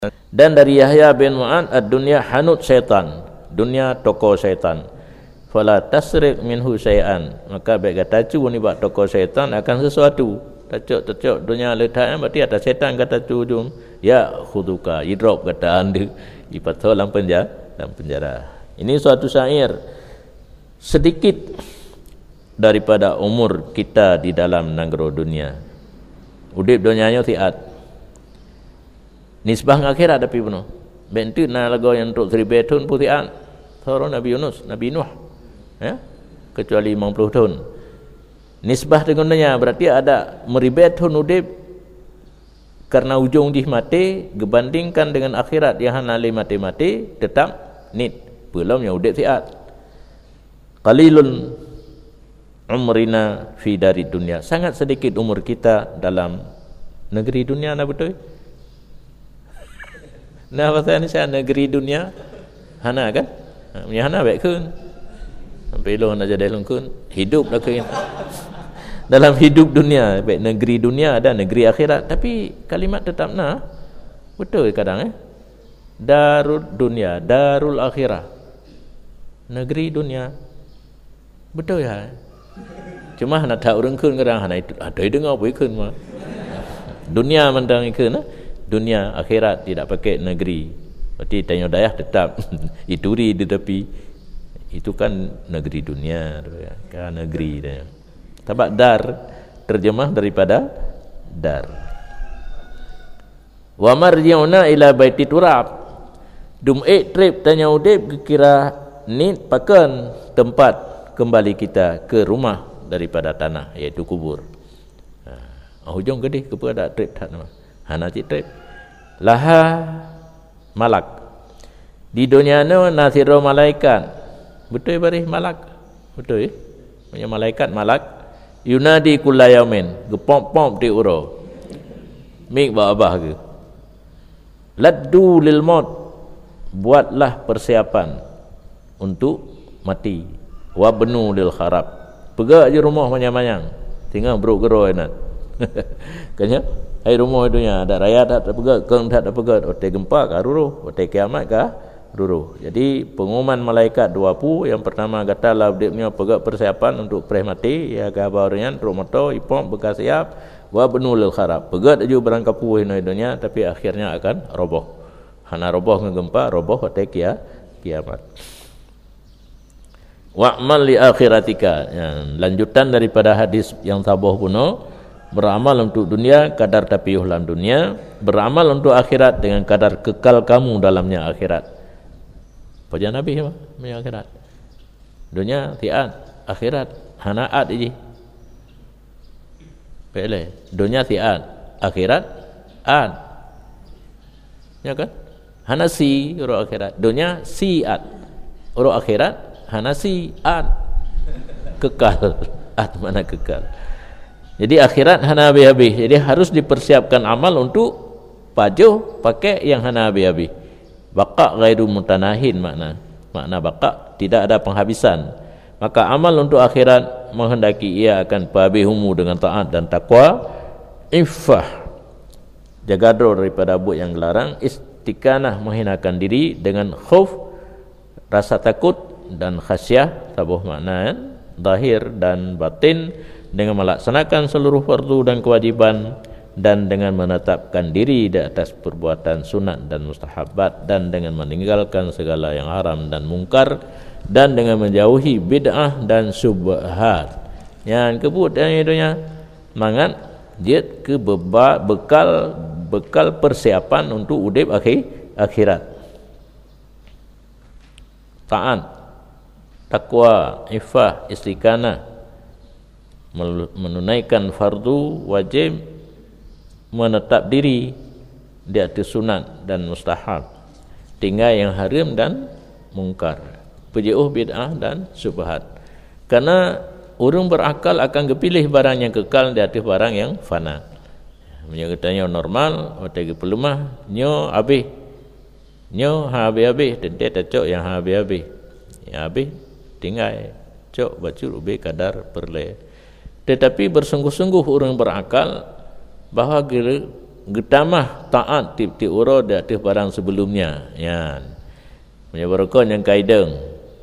Dan dari Yahya bin Mu'ad, ad-dunya hanut syaitan, dunia toko syaitan. Fala tasriq minhu syai'an, maka baik kata cu ni buat toko syaitan akan sesuatu. Tacuk dunia letaknya berarti ada syaitan kata cu jum. Ya khuduka, idrop kata anda, ipatho dalam penjara. Ini suatu syair sedikit daripada umur kita di dalam negara dunia. Udip dunianya tiat. Nisbah akhirat tapi penuh. Bentuk na lagu yang untuk 1000 tahun putihan. Thoro Nabi Yunus, Nabi Nuh. Ya. Kecuali 50 tahun. Nisbah dengannya berarti ada 1000 tahun udip karena ujung di mati dibandingkan dengan akhirat yang hana mati tetap nit. Belum yang udip tiat. Qalilun umrina fi dari dunia. Sangat sedikit umur kita dalam negeri dunia, nah betul? Nah pasal ni saya negeri dunia hana kan? Hana baik kun. Sampai lo nak jadi lungkun, hidup dah kun. Dalam hidup dunia, baik negeri dunia ada negeri akhirat, tapi kalimat tetap nah. Betul kadang Darul dunia, darul akhirah. Negeri dunia. Betul ya? Cuma nak tahu orang kun kadang hana itu ada dengar apa kun mah. Dunia mandang ikun dunia akhirat tidak pakai negeri. Berarti tanya dayah tetap ituri di tepi. Itu kan negeri dunia kan negeri dia. Sebab dar terjemah daripada dar. Wa marji'una ila baiti turab. Dum trip tanya udip kira ni pakan tempat kembali kita ke rumah daripada tanah iaitu kubur. Hujung gede kepada trip tak nama. Hana cik trip. Laha malak. Di dunia ni nasiro malaikat. Betul barih malak. Betul punya malaikat malak. Yunadi kullayamin. Gepom-pom di uro. Mik abah ke. Laddu lil maut. Buatlah persiapan untuk mati. Wabnu lil kharab. Pegak je rumah manyang-manyang. Tinggal beruk gero enak. Kanya hai rumah dunia ada raya tak pegat, keng tak pegat, otai gempa ka ruruh, otai kiamat ka ruruh. Jadi pengumuman malaikat 20 yang pertama kata lah dia pegat persiapan untuk preh mati, ya ka baurian truk motor ipom bekas siap wa benul kharab. Pegat aju barang kapuh dunia tapi akhirnya akan roboh. Hana roboh ngegempa, roboh otai kiamat. Wa'mal li akhiratika. Ya, lanjutan daripada hadis yang sabuh puno. Beramal untuk dunia kadar tapiyuh dalam dunia, beramal untuk akhirat dengan kadar kekal kamu dalamnya akhirat. Pajan Nabi apa? Punya akhirat. Dunia tiat, akhirat hanaat ini. Boleh. Dunia tiat, akhirat ad. Ya kan? Hanasi uru akhirat. Dunia siat. Uru akhirat hanasi ad. Kekal. Ad mana kekal? Jadi akhirat hana habis-habis. Jadi harus dipersiapkan amal untuk pajuh pakai yang hana habis-habis. Baqa ghairu mutanahin makna baqa tidak ada penghabisan. Maka amal untuk akhirat menghendaki ia akan habis-hamu dengan taat dan takwa, iffah jaga daripada buat yang dilarang, istiqanah menghinakan diri dengan khauf rasa takut dan khasyah tabuh makna zahir dan batin, dengan melaksanakan seluruh fardu dan kewajiban, dan dengan menetapkan diri di atas perbuatan sunat dan mustahabat, dan dengan meninggalkan segala yang haram dan mungkar, dan dengan menjauhi bid'ah dan syubhat. Yang kebut yang itunya mangat dia ke bekal persiapan untuk udip akhirat. Taat, takwa, iffah, istiqanah, menunaikan fardu wajib, menetap diri di atas sunat dan mustahab, tinggal yang haram dan mungkar, berjauh bid'ah dan syubhat. Karena orang berakal akan kepilih barang yang kekal di atas barang yang fana. Menyatakan normal, otak pelemah, nyo habis, nyo habis, tentu cok yang habis, yang habis tinggal cok bacur ubi kadar perle. Tetapi bersungguh-sungguh orang berakal bahawa getamah taat tip-tip uro di atas barang sebelumnya. Ya. Punya barakah yang kaideng.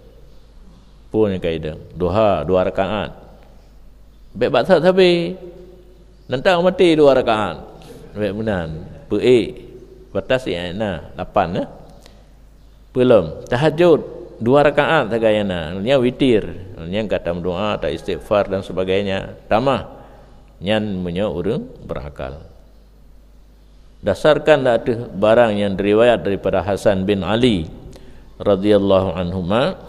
Pun yang kaideng. Duha 2 rakaat. Baik batat habis. Nantang mati 2 rakaat. Baik menan. Batas na 8 ya. Belum. Tahajud 2 rakaat tagayana. Nya witir. Nya katam doa, tak istighfar dan sebagainya. Tamah. Nyan punya urang berakal. Dasarkan ada barang yang diriwayat daripada Hasan bin Ali radhiyallahu anhuma,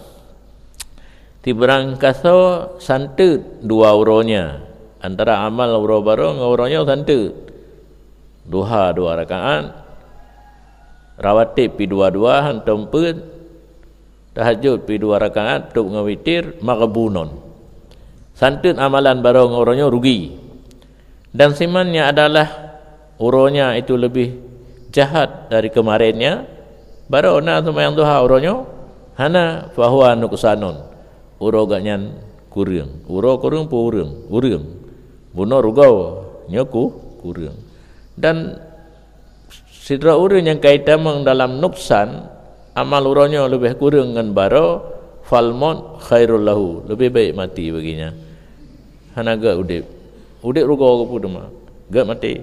tiberang kaso santut 2 uronya, antara amal uro baru dengan uronya santut. Duha 2 rakaat, rawatib pi 2 hantam pun, tahajud pi 2 rakaat, tuk ngawitir maghbunon. Santut amalan baru dengan uronya rugi. Dan simannya adalah uronya itu lebih jahat dari kemarinnya. Baru na semayang duha uronya hana fahuwa nuksanon. Uro ganyan kurang. Uro kurang pu urang. Buno rugau nyoku kurang. Dan sidra urang yang kaitan dalam nuksan, amal uronya lebih kurang dengan baru falmon khairul lahu, lebih baik mati baginya. Hana ga udip rugau ke pudema gak mati.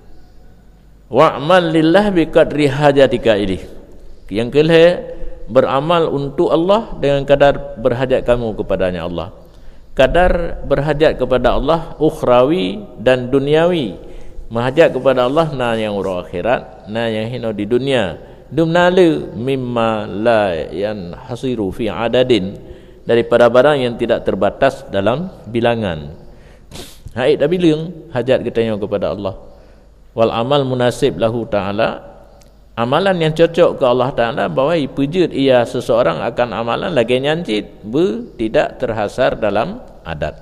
Wa'mal lillah biqadri hajatika ini. Yang kelih, beramal untuk Allah dengan kadar berhajat kamu kepadanya Allah. Kadar berhajat kepada Allah ukhrawi dan duniawi. Mahajat kepada Allah na yang ura akhirat, na yang hino di dunia. Dumnalu mimma la yanhasiru fi adadin, daripada barang yang tidak terbatas dalam bilangan. Hai dah bilang hajat kita kepada Allah. Wal amal munasib lahu ta'ala, amalan yang cocok ke Allah Ta'ala, bahwa pujud ia seseorang akan amalan lagi nyancit tidak terhasar dalam adat.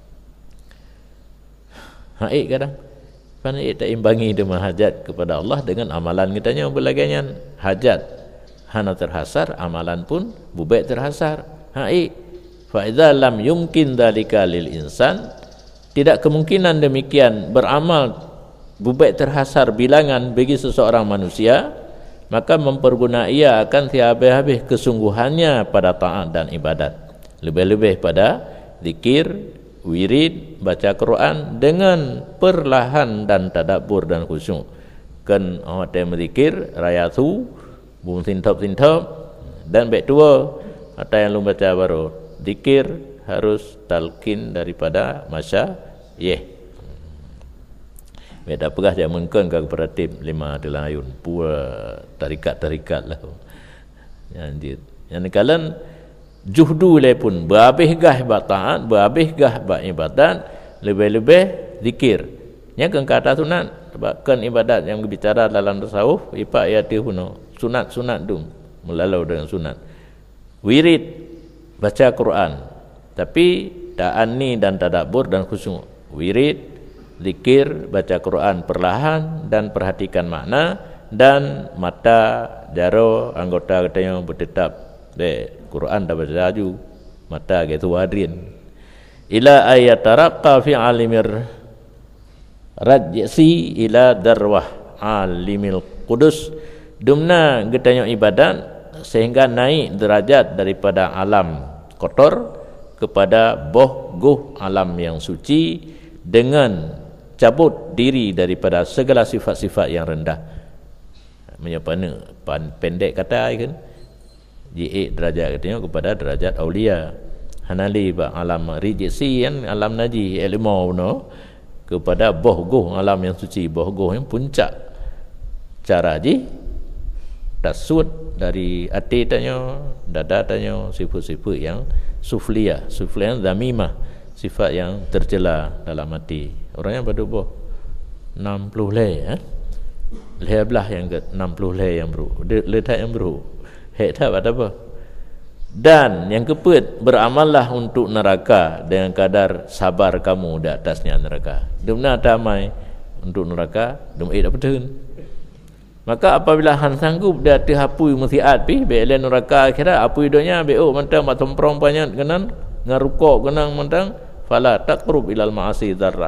Hai kadang pandai tak imbangi dengan hajat kepada Allah dengan amalan kita berlaganyan. Hajat hana terhasar, amalan pun bubaik terhasar. Hai fa idza lam yumkin dzalika lil insan, tidak kemungkinan demikian beramal bubaik terhasar bilangan bagi seseorang manusia, maka memperguna ia akan habis-habis kesungguhannya pada taat dan ibadat, lebih-lebih pada zikir, wirid, baca Quran dengan perlahan dan tadabbur dan khusyuk. Kan awak berzikir raya tu bung sintop-sintop, dan baik tua atau yang lu baca baru zikir harus talqin daripada beda pegah dia mengkon ke operatif 5 dalam ayun pura tarikat-tarikat lah. Yang kalian juhdu le pun berhabis gah buat taat, berhabis gah buat ibadat, lebih-lebih zikir. Nya kan kata sunat, sebabkan ibadat yang berbicara dalam tasawuf ipak ya tihuno sunat-sunat tu melalau dengan sunat. Wirid baca Quran, tapi ta'anni dan tadabbur dan khusyuk. Wirid, zikir, baca Quran perlahan dan perhatikan makna, dan mata jaro anggota katanya bertetap Quran dah baca laju mata gitu hadrin ila ayataraqqa fi alimir rajsi ila darwah alimil qudus, dumna katanya ibadat sehingga naik derajat daripada alam kotor kepada boh alam yang suci, dengan cabut diri daripada segala sifat-sifat yang rendah. Menyapana pendek kata kan, ji derajat katanya kepada derajat aulia. Hanali ba alam rijsi yang alam naji ilmu no kepada boh alam yang suci, boh yang puncak. Cara ji tasud dari hati tanya, dada tanya, sifat-sifat yang sufliyah zamimah, sifat yang tercela dalam hati. Orang yang berdoa 60 leh belah yang ke 60 leh yang bro, letak yang bro. Hek tak apa. Dan yang keput, beramallah untuk neraka dengan kadar sabar kamu di atasnya neraka. Dumna damai untuk neraka, dum tak betul. Maka apabila han sanggup dia terhapui musiat pi belen neraka akhirat apui donya beo mentang matomprong banyak kenan ngarukok kenang mentang fala taqrub ilal ma'asi dzarra,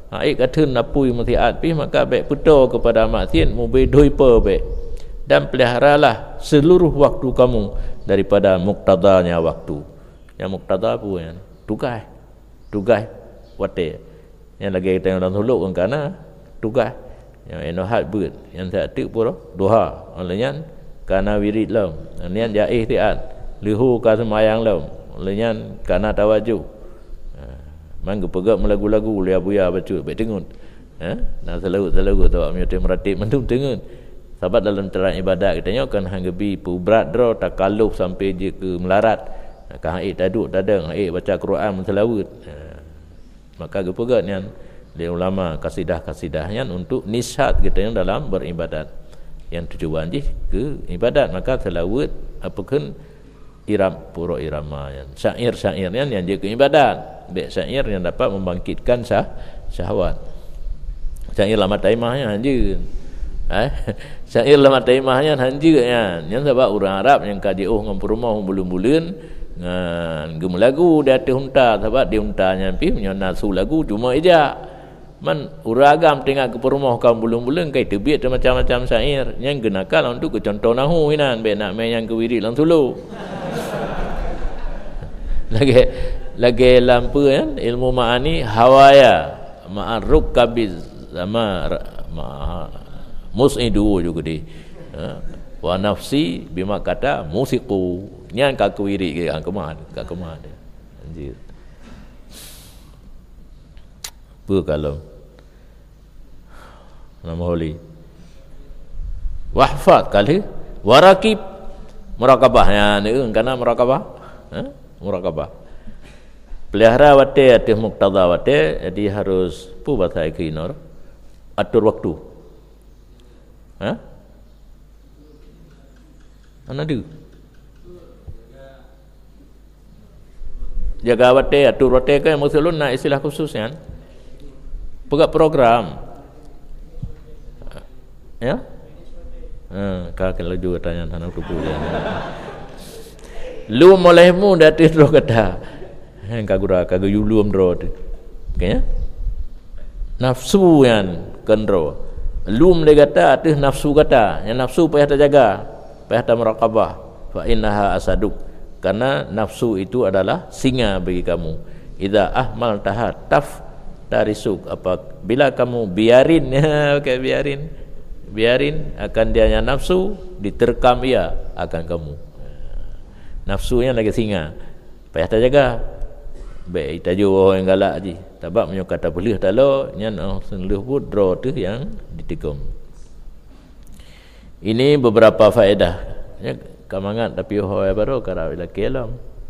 kata napui maksiat pi maka baik putar kepada maksiat mubedoi per baik. Dan peliharalah seluruh waktu kamu daripada muktadanya waktu. Yang muktada apa yang tugas wate. Yang lagi kita orang tolok kan kana tugas. Yang enohat beut, yang satu pun doha. Olehnya kana wirid lam. Olehnya jaih tiat. Lihu ka semayang lam. Olehnya kana tawajuh. Mangga pegak melagu-lagu lia buya baca baik tengun. Nak selalu tu menyuti meratib mentum tengun. Sebab dalam terang ibadat kita kan hanggebi berat draw takaluf sampai je ke melarat. Kan hak taduk tadang hak baca Quran menselawut. Maka gepegat yang dia ulama kasidah-kasidahnya untuk nishat kita yang dalam beribadat. Yang tujuan je ke ibadat maka selawut apakah pura irama yang syair-syairnya yang dia ke ibadat. Baik syair yang dapat membangkitkan syahwat. Syair lama taimahnya je. Syair lama taimahnya hanja yang sebab orang Arab yang kadiuh ngam rumah bulan-bulan ngan gem lagu di atas unta sebab di untanya pi punya nasu lagu cuma ejak man uragam tengah ke rumah kaum bulan-bulan kai tebiat macam-macam syair yang genakal untuk ke contoh nahu hinan be nak main yang ke wirid lang sulu lagi lampu kan ilmu ma'ani hawaya ma'arruk kabiz sama mus'idu juga di wa nafsi bima kata musiqu nyan ka kuwiri ke angkeman anjir apa kalau nama holi wahfad kali warakib murakabah ya ni kana murakabah murakabah pelihara wate atis muqtada wate jadi harus pu bahasa ikinor atur waktu. Ana du. Jaga wate atur wate kan maksudun nak istilah khusus kan. Pegak program. Ya? Kak kalau juga tanya tanah tubuh dia. Lu molehmu datis ro kata. Kagura kaguyulum ro. Okey ya? Nafsu yang kendro. Lum dia kata atas nafsu kata. Yang nafsu payah terjaga, payah termerakabah. Fa innaha asaduk. Karena nafsu itu adalah singa bagi kamu. Idza ahmal tahat taf tarisuk. Bila kamu biarin okey biarin akan dianya nafsu diterkam ia akan kamu. Nafsunya lagi singa. Payah terjaga. Baik tajuk orang yang galak je. Sebab punya kata boleh tak lo nyan senluh pun draw tu yang ditikam. Ini beberapa faedah. Ya kamangat tapi hoy baru kara bila kelam.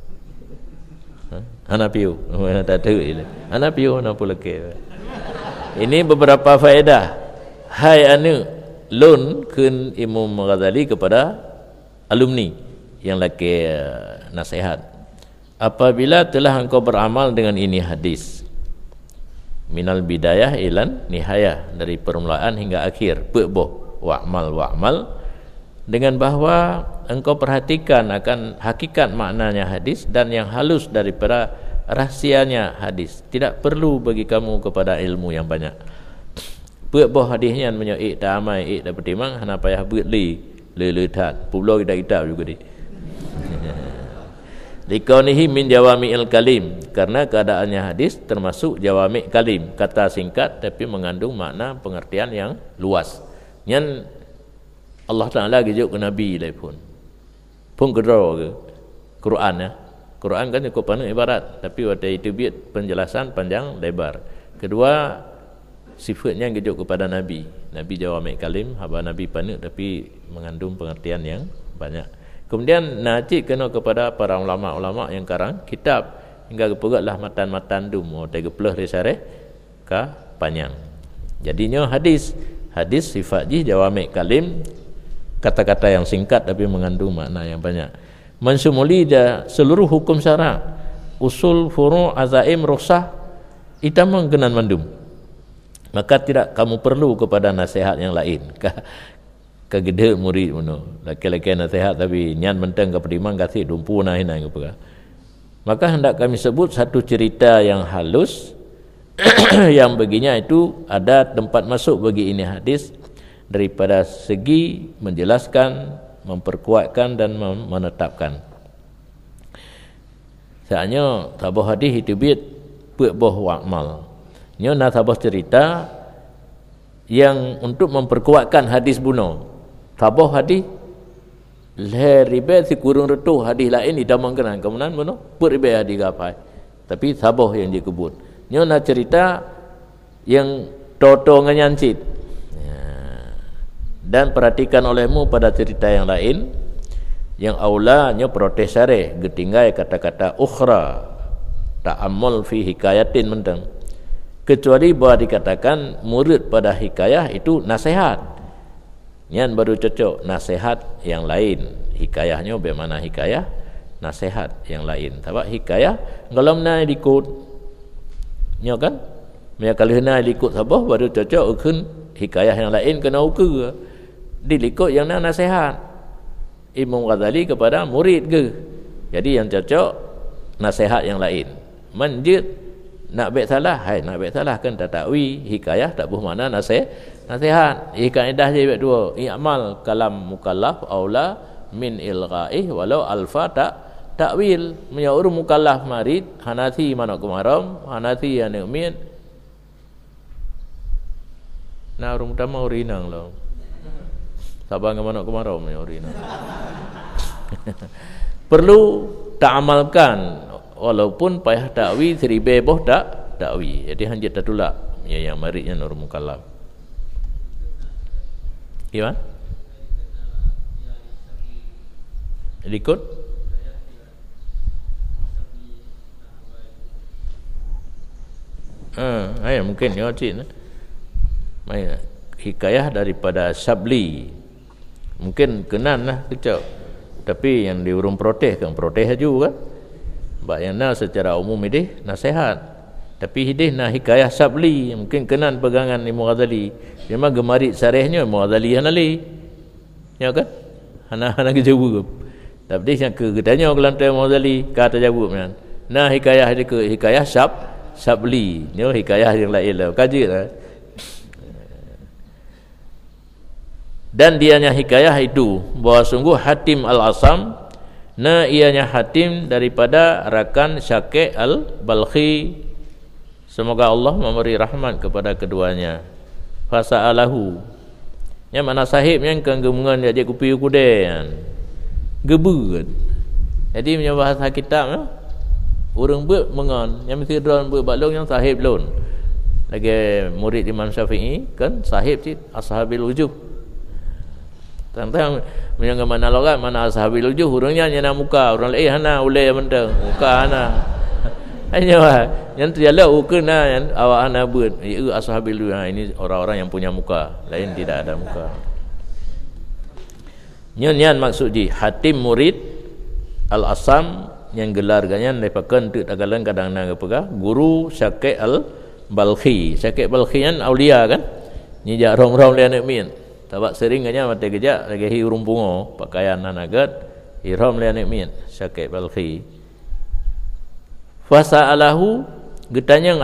Ana piu, mana tak tahu ile. Ana piu na pula ke. Ini beberapa faedah. Hai anu lun kun Imam Ghazali kepada alumni yang laki nasihat. Apabila telah engkau beramal dengan ini hadis minal bidayah ilan nihayah dari permulaan hingga akhir be'boh wa'mal dengan bahawa engkau perhatikan akan hakikat maknanya hadis dan yang halus daripada rahsianya hadis. Tidak perlu bagi kamu kepada ilmu yang banyak. Be'boh hadisnya menyok tak amai dapat timang hana payah buat le-le-tat pulau kita juga di Likaunihi min jawami'il kalim, karena keadaannya hadis termasuk jawami' kalim, kata singkat tapi mengandung makna pengertian yang luas. Yang Allah Taala gijuk ke Nabi lai pun kedra ke Quran ya. Quran kan cukup penuh ibarat tapi waktu itu biat penjelasan panjang lebar. Kedua sifatnya gijuk kepada Nabi. Nabi jawami' kalim, haba Nabi penuh tapi mengandung pengertian yang banyak. Kemudian najib kena kepada para ulama-ulama yang karang kitab hingga kepegatlah matan-matan dum tega pelah di syarah ka panjang. Jadinya hadis sifat ji jawami' kalim, kata-kata yang singkat tapi mengandung makna yang banyak. Mansumuli seluruh hukum syarak, usul, furu', azaim, rukhsah itama genan mandum. Maka tidak kamu perlu kepada nasihat yang lain. Kagede murid mono laki-laki nasihat tapi nyan menteng ke pedimang kasih dumpu nah hinan ke pega. Maka hendak kami sebut satu cerita yang halus yang baginya itu ada tempat masuk bagi ini hadis daripada segi menjelaskan, memperkuatkan dan menetapkan. Sebenarnya tabah hadis itu biat boh wa'mal. Nyo nak tabah cerita yang untuk memperkuatkan hadis buno. Tabah hadis leribe si kurung retuh hadis lain idamang kenan kemudian buno beribe hadis gapai. Tapi tabah yang dikebut. Nyo nak cerita yang toto nganyancit. Dan perhatikan olehmu pada cerita yang lain yang aulanya protes syarih getinggai kata-kata ukhra ta'ammul fi hikayatin mentang, kecuali bahwa dikatakan murid pada hikayah itu nasihat. Nyan baru cocok nasihat yang lain. Hikayahnya bagaimana hikayah? Nasihat yang lain. Sebab hikayah kalau mana ikut nyo kan? Maya kalau nak ikut sabah baru cocok ukun hikayah yang lain kena ukur. Dilikut yang nak nasihat Imam Ghazali kepada murid ke. Jadi yang cocok nasihat yang lain. Manjid nak baik salah, hai nak baik salah kan tak takwi hikayah tak buh mana nasihat. Kaedah je baik dua. I'mal kalam mukallaf aula min ilghaih walau alfa takwil. Menyaur mukallaf marid Hanafi mana kumaram, Hanafi yang min. Nah urung utama urinang lo. Sabar ke mana kemarau menyorina. Perlu ta'amalkan walaupun payah takwi seribe boh takwi. Jadi hanjit tatulak yang maridnya nur mukallaf. Gimana? Ikut? Mungkin ya cik. Hikayah daripada Sabli. Mungkin kenan lah kecap. Tapi yang diurung protes kan protes aja kan. Sebab yang nak secara umum ini nasihat. Tapi hidih nak hikayah Sabli mungkin kenan pegangan Imam Ghazali. Dia mah gemarit sarihnya Imam Ghazali hanali. Ya kan? Hana kejawab. Tapi yang ketanya kelantai Imam Ghazali kata jawab kan. Nah hikayah dia ke hikayah Sabli. Ni hikayah yang lain lah. Kaji lah. Dan dianya hikayah itu bahawa sungguh Hatim Al-Asam na ianya Hatim daripada rakan Syaqi Al-Balkhi, semoga Allah memberi rahmat kepada keduanya. Fasa'alahu yang mana sahib yang kegemungan dia kupi kudean gebut. Jadi punya bahasa kitab orang ber mengan yang mesti drone ber balong yang sahib lon. Lagi murid Imam Syafi'i kan sahib cik ashabil wujuh. Tentang menyangka mana logat mana ashabil wujuh orangnya nyana muka orang lain hana ulai mentang muka hana hanya yang terjala ukena yang awak hana buat ashabil wujuh ini orang-orang yang punya muka lain tidak ada muka. Nyan maksud ji Hatim murid Al-Asam yang gelar ganyan lepakan tu tagalan kadang nang pega guru Syaqi Al-Balkhi. Syaqi Balkhi kan aulia kan ni jak rong-rong lian min. Tabak seringnya mata kejak lagi hi urung pungo pakaian nanagat ihram lian min Syaqi Balkhi. Fasa'alahu getanyang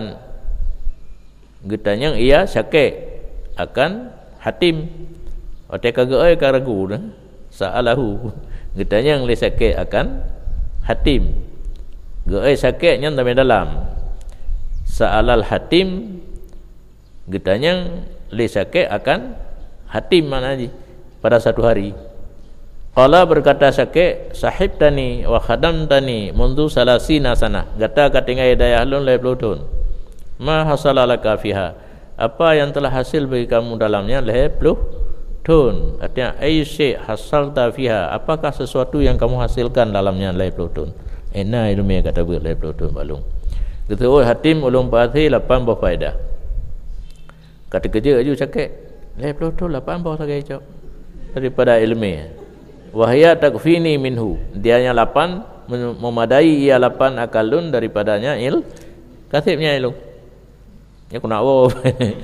ia Syaqi akan Hatim. Ote kagak ka ragu dah. Sa'alahu getanyang le Syaqi akan Hatim. Geai Syaqi nyang dalam. Sa'alal Hatim getanyang le Syaqi akan Hatim mana ji pada satu hari. Qala berkata Syaqi sahibtani wa khadamtani mundu salasina sana. Gata katingai daya lun le blutun. Ma hasala laka fiha. Apa yang telah hasil bagi kamu dalamnya le blutun. Artinya ay syai hasalta fiha. Apakah sesuatu yang kamu hasilkan dalamnya le blutun. Ena ilmu kata ber le blutun balung. Gitu Hatim ulum pathi 8 berfaedah. Kata kerja aju Syaqi Leplo tu 8 bawah sagai cok daripada ilmu. Wahya takfini minhu. Dianya 8 memadai ia 8 akalun daripadanya kasibnya ilmu. Ya aku nak wow.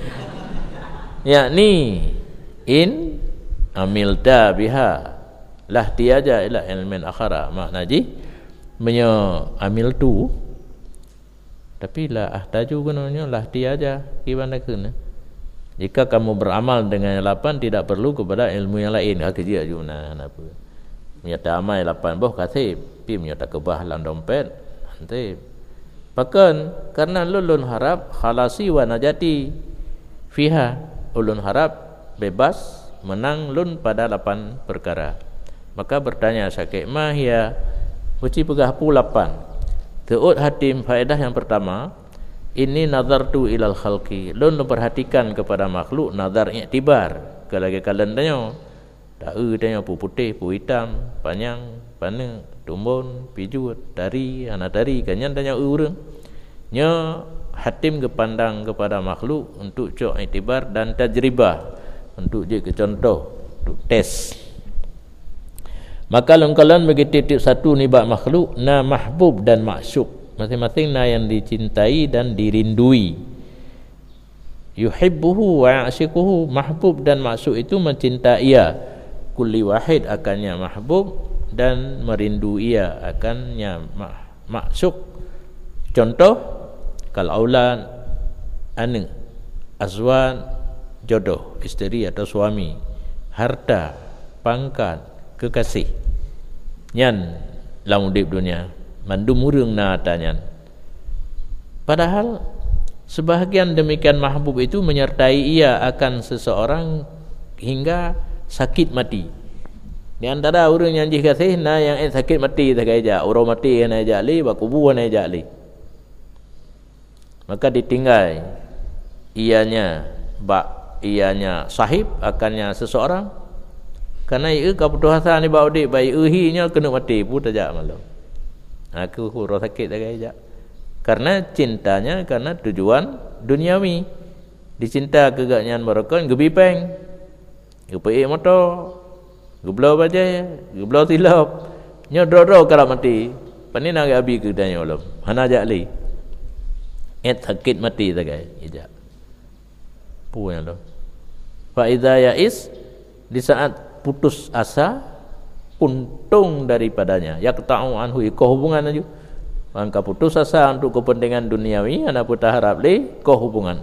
Yakni in amilta biha lah tiaja ila ilmin akhara. Makna ji menyo amil tu Tapi la ahtaju gunanya lah dia aja gimana kena. Jika kamu beramal dengan yang 8 tidak perlu kepada ilmu yang lain. Kerja je apa. Menyata amal 8 boh kasih, pi menyata kebah dalam dompet. Nanti bahkan karena ulun harap khalasi wa najati fiha, ulun harap bebas menang lun pada 8 perkara. Maka bertanya sakit mahia uci pegah pu 8. Teut hatim faedah yang pertama, ini nazartu ilal khalqi, lun perhatikan kepada makhluk, nazar iktibar ke lagi kalian tanya tanya pu putih pu hitam panjang paneng tumbun pijut dari anak dari kanyan tanya urang nya hatim kepandang kepada makhluk untuk cok iktibar dan tajribah, untuk je ke contoh, untuk tes. Maka lengkalan bagi titik satu ni bak makhluk na mahbub dan maksuk, masing-masing na yang dicintai dan dirindui. Yuhibbuhu wa ya'shiquhu, mahbub dan maksuk itu mencintai ia, kulli wahid akannya mahbub dan merindu ia akannya maksuk. Contoh kal aulad ane azwan jodoh isteri atau suami, harta pangkat kekasih nyan dalam hidup dunia mandum urang na tanyan. Padahal sebahagian demikian mahbub itu menyertai ia akan seseorang hingga sakit mati. Di antara orang yang dikasih na yang sakit mati tak aja, orang mati na aja li, bakubur na aja li. Maka ditinggal ianya sahib akannya seseorang, karena ia keputusan ni bau dik baik uhinya kena mati pun tak malu. Aku kurang sakit tak aja. Karena cintanya karena tujuan duniawi. Dicinta keganyan mereka gebipeng. Gepai motor. Geblau bajai, geblau tilap. Nya dro-dro kalau mati. Pani nak abi ke tanya ulam. Hana jak li. Sakit mati tak aja. Puan lo. Fa idza ya'is, di saat putus asa, puntung daripadanya, yaqta'u anhu, ko hubungan aja. Maka putus asa untuk kepentingan duniawi, ana pun tak harap le ko hubungan.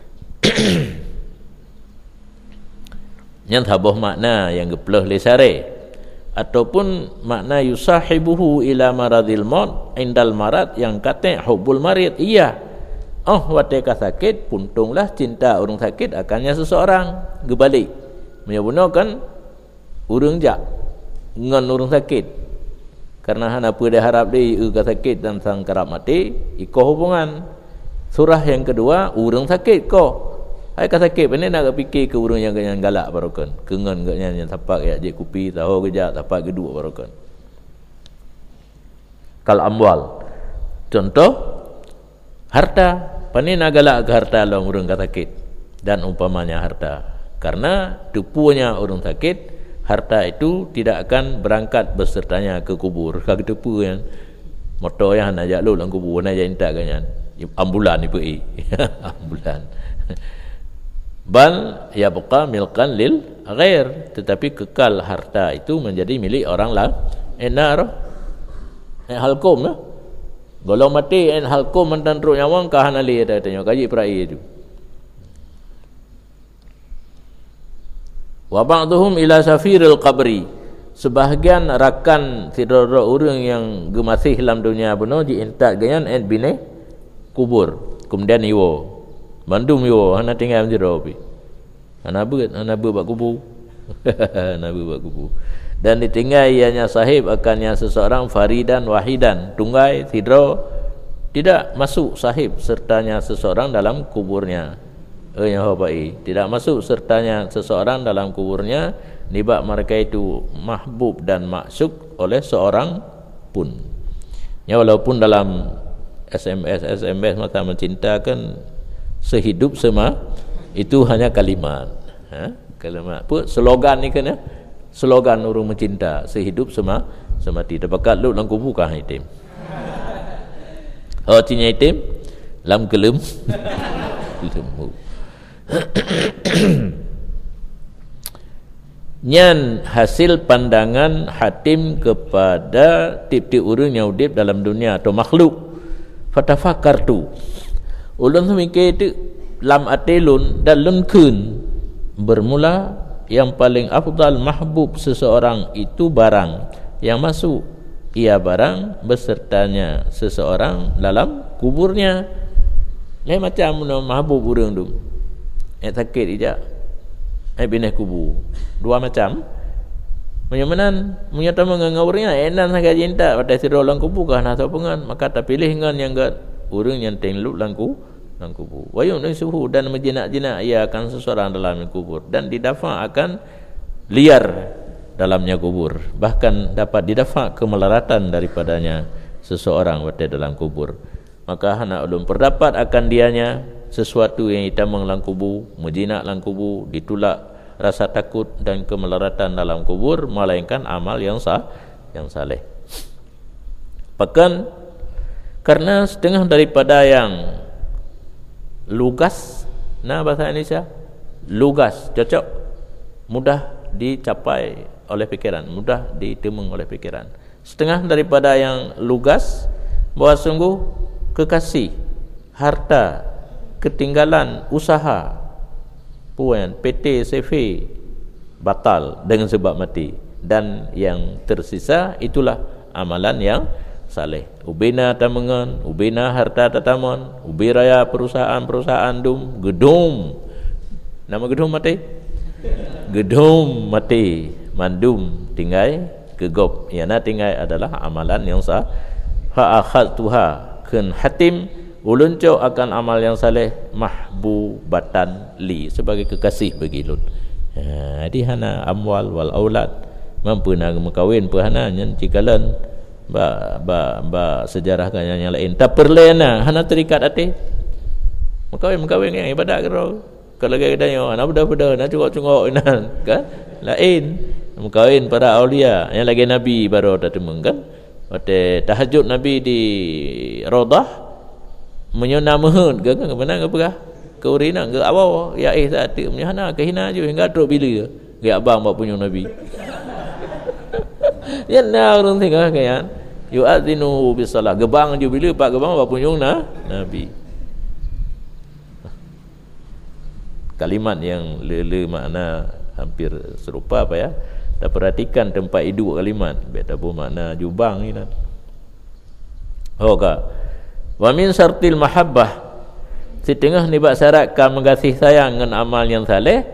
Yang tabuh makna yang gepleh le sare, ataupun makna yusahibuhu ila maradil maut, indal marad yang kata hubul marid, iya. Oh, wateka sakit, puntunglah cinta orang sakit akannya seseorang gebalik. Menyebutkan urang jak ngan urang sakit. Karena hana apa dia harap dia uga sakit dan sang kerap mati, iko hubungan. Surah yang kedua, urang sakit ko. Ai ka sakit benda nak fikir ke urang yang galak barokan. Kengan gaknya yang tapak ya je kupi tahu gejak tapak geduk barokan. Kal amwal. Contoh harta, pani nak galak ke harta long urang ka sakit dan umpamanya harta. Karena tupunya orang sakit, harta itu tidak akan berangkat bersertanya ke kubur. Kalau tupu yang motor yang nak jalur dalam kubur nak jadi tak kanyan. Ambulan ni pergi. Ambulan. Bal yabqa milkan lil ghair, tetapi kekal harta itu menjadi milik orang lain. Enar halkum lah. Golong mati en halkum mantan teruk nyawang kahan ali ada tanya kaji perai itu. Wa ba'dhum ila safiril qabri, sebahagian rakan tidur orang yang gemasih dalam dunia beno diintak ganyan en bine kubur, kemudian iwo bandum iwo hana tinggal jero pi hana bak kubur hana bak kubur dan ditinggal ianya sahib akannya seseorang faridan wahidan, tunggai tidur, tidak masuk sahib sertanya seseorang dalam kuburnya. Yang habai tidak masuk sertanya seseorang dalam kuburnya, nibak mereka itu mahbub dan maksuk oleh seorang pun. Ya, walaupun dalam SMS mata mencintakan sehidup sema itu hanya kalimat. Kalimat apa slogan ni kan ya? Slogan orang mencinta sehidup semati. Dapat lu dalam kubur kah itim. Oh cinya itim lam kelem. Lemu. Nyan hasil pandangan hatim kepada tip-tip urang yang hidup dalam dunia atau makhluk. Fatafakartu, Ulun semikir itu lam atilun dan lun kun bermula yang paling afdal mahbub seseorang itu barang yang masuk ia barang besertanya seseorang dalam kuburnya. Lain macam mahbub urang tu sakit ijak binah kubur dua macam. Menyamanan menyata mengangaurnya enan sangat cinta pada sira lang kubur kah nak pengan maka tak pilih ngan yang gat urang yang tenglut lang kubur. Wayung dan suhu dan menjinak-jinak ia akan seseorang dalam kubur dan didafa akan liar dalamnya kubur, bahkan dapat didafa kemelaratan daripadanya seseorang pada dalam kubur. Maka hendak ulun perdapat akan dianya sesuatu yang hitamang dalam kubur, menjinak dalam kubur, ditulak rasa takut dan kemelaratan dalam kubur, melainkan amal yang saleh. Bahkan karena setengah daripada yang lugas, bahasa Indonesia lugas, cocok, mudah dicapai oleh fikiran, mudah ditemung oleh fikiran. Setengah daripada yang lugas bahawa sungguh kekasih, harta, ketinggalan usaha, puan PT CV batal dengan sebab mati, dan yang tersisa itulah amalan yang saleh. Ubina tamengan, ubina harta tataman, ubiraya perusahaan dum gedum. Nama gedum mati? Gedum mati, mandum tinggai gegop. Yana tinggai adalah amalan yang sah. Fa akhadtuha kun hatim, ulun cok akan amal yang saleh mahbubatan li, sebagai kekasih bagi ulun. Jadi hana amwal wal aulad mampu nak mengkawin perhana nyen cikalan ba sejarah kan yang lain tak perlena hana terikat hati mengkawin yang ibadat kero kalau gaya danyo ana budak-budak nak cungok-cungok kan lain mengkawin para aulia yang lagi nabi baru datang kan waktu tahajud nabi di Raudah menyona mahun kan mana ngapakah ke urina ke awal ya saat menyana ke hina je hingga teruk bila ke abang buat punya nabi. Ya nak orang tengah kan yu'adzinu bisalah gebang je bila pak gebang buat punya nabi. Kalimat yang lele makna hampir serupa apa ya. Dah perhatikan tempat hidup kalimat biar tahu makna jubang ni kan. Ka wa min syartil mahabbah, setengah ni bak syaratkan mengasihi sayang dengan amal yang saleh,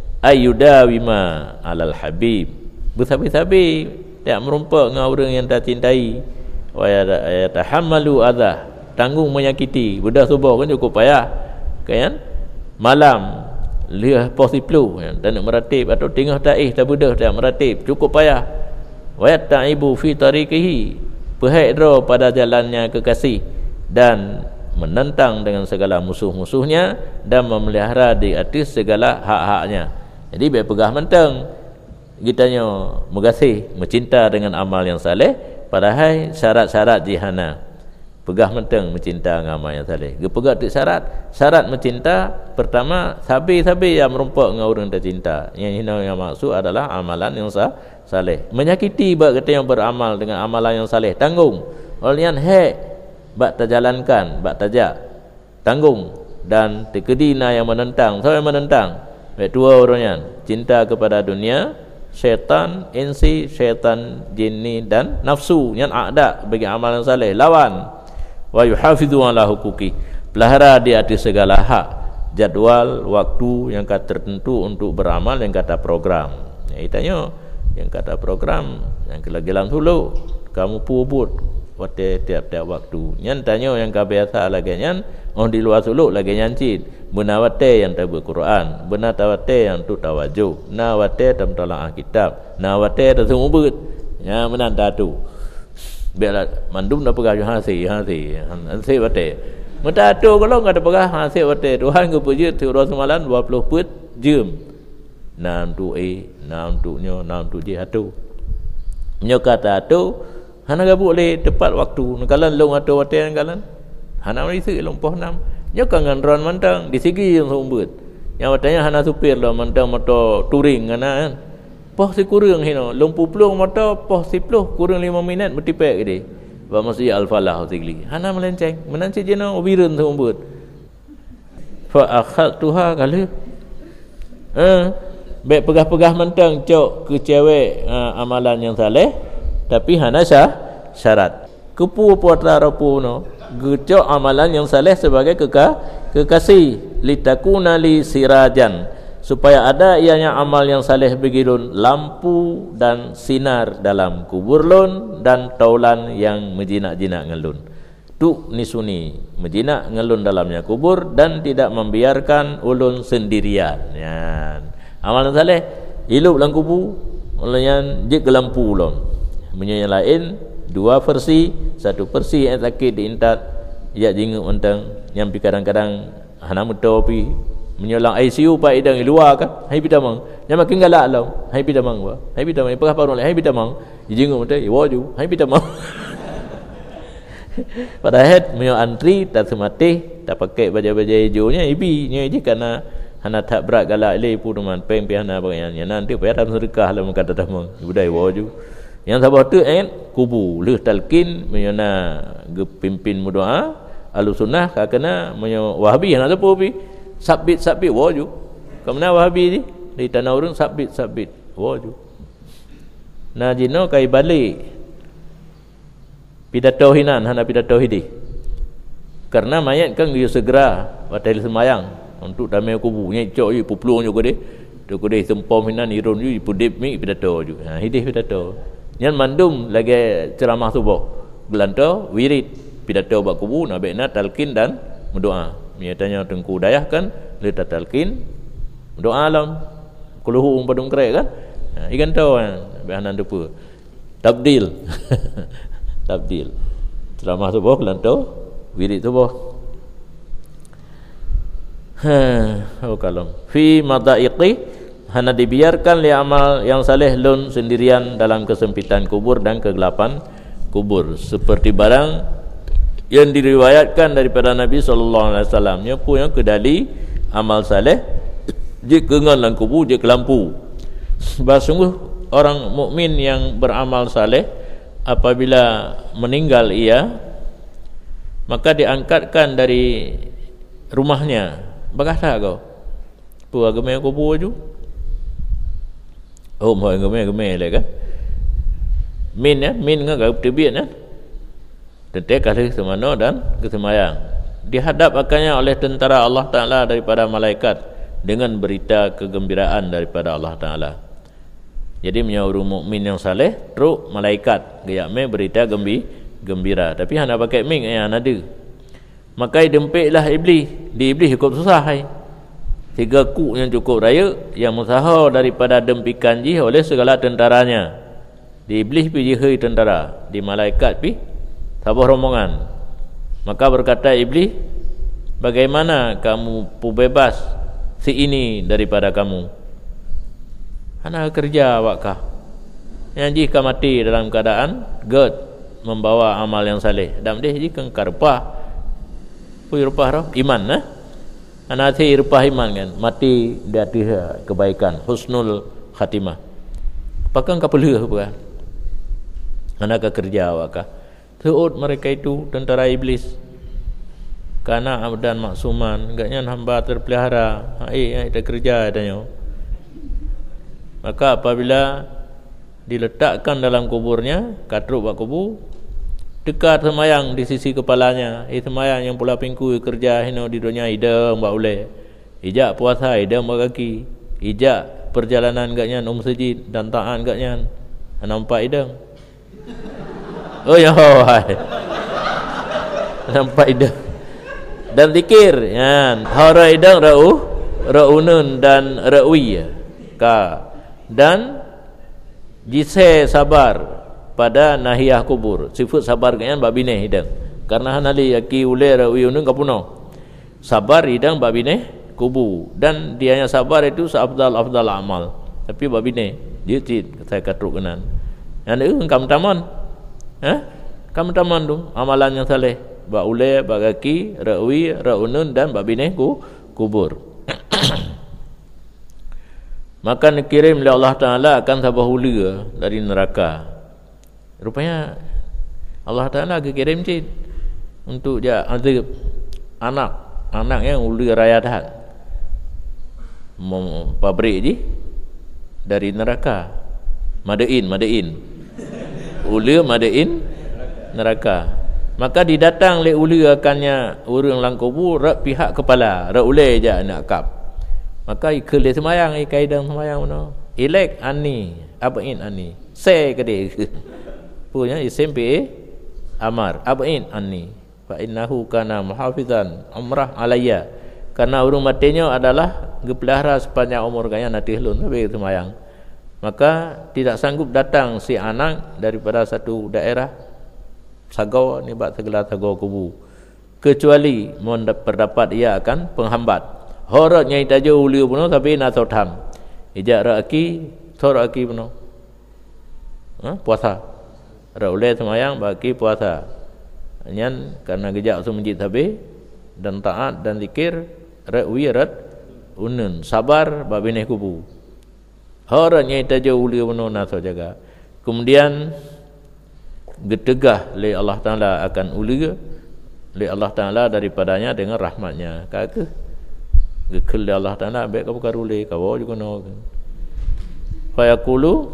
ayyudawima alal habib, bersabi-sabi tak merumpak dengan orang yang tak cintai, wa yatahammalu adha, tanggung menyakiti, bedah subuh kan cukup payah kan, malam liah posiplu dan nak meratib atau tengah taih tak bedah tak meratib cukup payah, wa yataibu fi tariqihi, perhadra pada jalannya kekasih dan menentang dengan segala musuh-musuhnya dan memelihara di atas segala hak-haknya. Jadi biar pegah mentang kitanya mengasihi, mencinta dengan amal yang saleh, padahal syarat-syarat jihana pegah mentang mencinta dengan amal yang saleh. Gepegah tu syarat mencinta, pertama sabi-sabi yang merumpak dengan orang tercinta. Yang maksud adalah amalan yang saleh. Menyakiti bak kata yang beramal dengan amalan yang saleh, tanggung. Olian bak terjalankan, bak tajak, tanggung. Dan tekedina yang menentang, siapa yang menentang? Dua orangnya, cinta kepada dunia, syaitan insi, syaitan jinni dan nafsu yang ada bagi amalan saleh, lawan. Wa yuhafidhu ala huquqi, pelihara di atas segala hak, jadual, waktu yang kata tertentu untuk beramal, yang kata program. Tanya yang kata program yang kelagilan dulu kamu pubut waktu tiap-tiap waktu. Yang tanya yang biasa lagi nyan di luar suluk lagi nyancit. Benar wate yang tahu Quran, benar tawate yang tu tawajuh, na wate tam tolaah kitab, na wate tu semua bet. Ya benar tu. Biarlah mandum dah pegah hasi wate. Mata tu kalau enggak ada pegah hasi wate, Tuhan ke puji tu Rasulullah 20 put jam. 6 tu A, 6 tu nyo, 6 tu J atu. Nyo kata tu hana gabuk le tepat waktu. Nakalan long atau wate nakalan. Hana mesti long poh 6. Nyo kangan ron mantang di segi yang sombut. Yang watanya hana supir lah mantang motor touring kana kan. Poh si kurang hino, lumpuh pelung motor poh si peluh kurang 5 minit bertipek ke dia. Ba masih al-falah sikli. Hana melenceng, menancik jeno obiren sombut. fa akhadtuha kali baik pegah-pegah mentang cok ke cewek amalan yang saleh tapi hana syarat kepu putra rapu no gecok amalan yang saleh sebagai kekasih litakuna li sirajan supaya ada ianya amal yang saleh begilun lampu dan sinar dalam kubur lun dan taulan yang menjinak-jinak ngelun tu nisuni menjinak ngelun dalamnya kubur dan tidak membiarkan ulun sendirian ya. Amalan saleh hidup dalam kubur olehnya je ke lampu lon yang lain dua versi satu versi yang sakit diintat ya jinguk mentang yang kadang-kadang hana muto pi menyolang ICU pak idang di luar kan hai bidamang yang makin galak lau hai bidamang wa hai bidamang pegah parun hai bidamang jinguk mentang waju hai bidamang padahal menyo antri tak semati tak pakai baju-baju hijaunya ibi nya je karena hana tak berat galak le puduman peng piana bagainya nanti payah dalam sedekah lah kata dah budai waju yang sabah tu kubu leh talqin menyana pimpin doa Ahlussunnah kena menyo Wahabi hana apa pi sabit waju kamana Wahabi di tanah urang sabit waju nah jino kai balik pidato hinan hana pidato hidi karena mayat kan dia segera batal semayang untuk damai kubu nyecok je pupulung juga deh tu kodeh sempom hinan irun je pudip mi pidato ju ha hidih pidato nyan mandum lagi ceramah subuh gelanto wirid pidato bak kubu nabena talqin dan berdoa nyatanya tengku dayah kan letak talqin doa alam kuluhu padung krek kan ikan tau bahanan depa tabdil tabdil ceramah subuh gelanto wirid subuh kalam fi madaiqi hana dibiarkan li amal yang saleh lun sendirian dalam kesempitan kubur dan kegelapan kubur seperti barang yang diriwayatkan daripada Nabi sallallahu alaihi wasallam nya punya kedali amal saleh je kengan dalam kubur je ke lampu sungguh orang mukmin yang beramal saleh apabila meninggal ia maka diangkatkan dari rumahnya. Bagasa kau pu agama ko buju oh mo agama le kan min ngagap tebiat tetek kali semano dan kesemayang dihadap akannya oleh tentara Allah Taala daripada malaikat dengan berita kegembiraan daripada Allah Taala. Jadi menyauru mukmin yang saleh teruk malaikat gayak me berita gembira tapi hana pakai ming yang ada. Maka dempiklah iblis. Di iblis cukup susah hai. 3 kuk yang cukup raya yang musahar daripada dempikan ji oleh segala tentaranya. Di iblis pi jihai tentara, di malaikat pi sabuh rombongan. Maka berkata iblis, bagaimana kamu pu bebas si ini daripada kamu? Hana kerja awakkah? Yang jika mati dalam keadaan ged membawa amal yang saleh. Dan dia jika karpah irpah roh iman anati irpah iman kan mati di atas kebaikan husnul khatimah pakai kapeleh apa anak kerja awakah teut mereka itu tentara iblis karena abdan maksuman enggaknya hamba terpelihara ada kerja adanya maka apabila diletakkan dalam kuburnya katruk bak kubur dekat semayang di sisi kepalanya semayang yang pula pingku kerja hino di dunia ida mbak uleh ijak puasa ida mbak kaki ijak perjalanan gaknya masjid dan taat gaknya nampak ida oh ya hai nampak ida dan zikir ya hara ida raunun dan rawi ka dan jise sabar pada nahiyah kubur sifat sabar kan babine hidang karena hanali yaki ule rawi unun kapuno sabar hidang babine kubu dan dianya sabar itu seafdal amal tapi babine dia cit saya katruk kenan yang kam taman kam taman tu amalan yang saleh ba ule bagaki rawi raunun dan babine kubur maka dikirim oleh Allah Taala akan sabah hula dari neraka. Rupanya Allah Ta'ala kirim cik untuk dia azab anak anak yang ulu raya dah pabrik je dari neraka, madain ulu madain neraka. Maka didatang le ulu akannya orang lang kubur rak pihak kepala rak ulai je nak kap. Maka ikele semayang kaidang semayang no elek ani abain ani se kede punya SMP amar abain ani fa innahu kana muhafizan umrah alayya, karena urung matinya adalah gepelihara sepanjang umur gaya nanti lun tapi semayang. Maka tidak sanggup datang si anak daripada satu daerah sagau ni bak segala sagau kubu, kecuali mendapat ia akan penghambat. Horot nyai tajo uliu puno tapi na sotam ijak raki thor raki puno puasa ra ulai semayang bagi puasa nyan karena gejak usum masjid habis dan taat dan zikir ra wirat unun sabar babineh kubu. Horot nyai tajo uliu puno na so jaga. Kemudian getegah oleh Allah Ta'ala akan uliu oleh Allah Ta'ala daripadanya dengan rahmatnya. Kata gekil Allah Ta'ala baik kau karule kau juga no. Fa yaqulu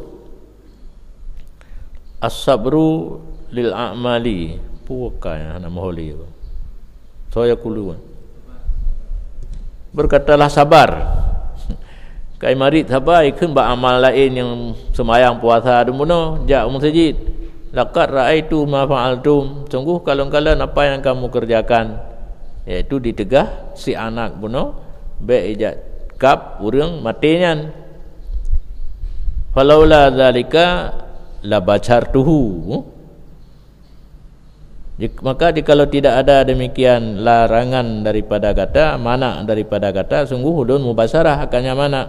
as-sabru lil a'mali pukai nama holi. So yaqulu berkatalah sabar. Kai mari sabar ikun ba amal lain yang semayang puasa demono jak masjid. Laqad ra'aitu ma fa'altum, sungguh kalon-kalon apa yang kamu kerjakan, iaitu ditegah si anak bunuh baik ijat kap urang matinya. Falaula zalika la bacartuhu, maka kalau tidak ada demikian larangan daripada kata, mana daripada kata, sungguh hudun mubasarah akannya mana.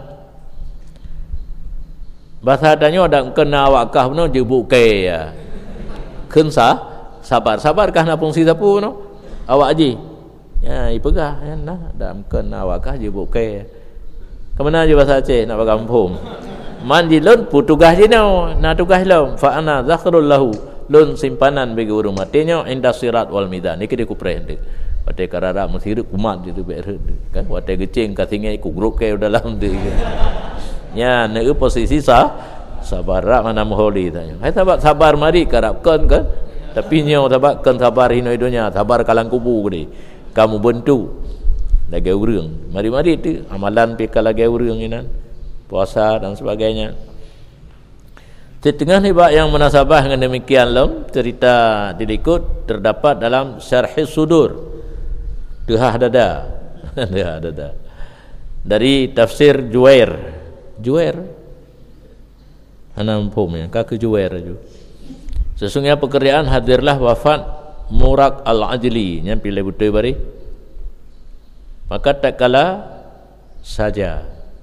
Bahasa adanya ada kena awakah bunuh jebuk ke ya. Kensa sabar kah napung si sapu no awak ji ya ipegah ya nah dalam ken awak kah je bukai ke mana je bahasa Aceh nak kampung man ji lon pu tugas je no na tugas lom fa ana zakhrul lahu lon simpanan bagi urang matinya inda sirat wal midan ni kede ku prende wate karara mesiru kumat itu ber kan wate gecing katingai ku grup ke dalam tu nya ne posisi sabar mana moholi tanya. Hai sabar mari karapkan kan. Tapi nyo sabarkan sabar hino idonya, sabar kalang kubu gede. Kamu bentu lagi urang. Mari-mari tu amalan pika lagi urang inan. Puasa dan sebagainya. Setengah hibah yang munasabah dengan demikian lom cerita diikut terdapat dalam Syarhis Sudur. Dehah dada. Dehah dada. Dari tafsir Juwair. Anam pomnya kaki juwer ju. Sesungguhnya pekerjaan hadirlah wafat Murak Al-Ajli yang pilih betul bari. Maka tak kala saja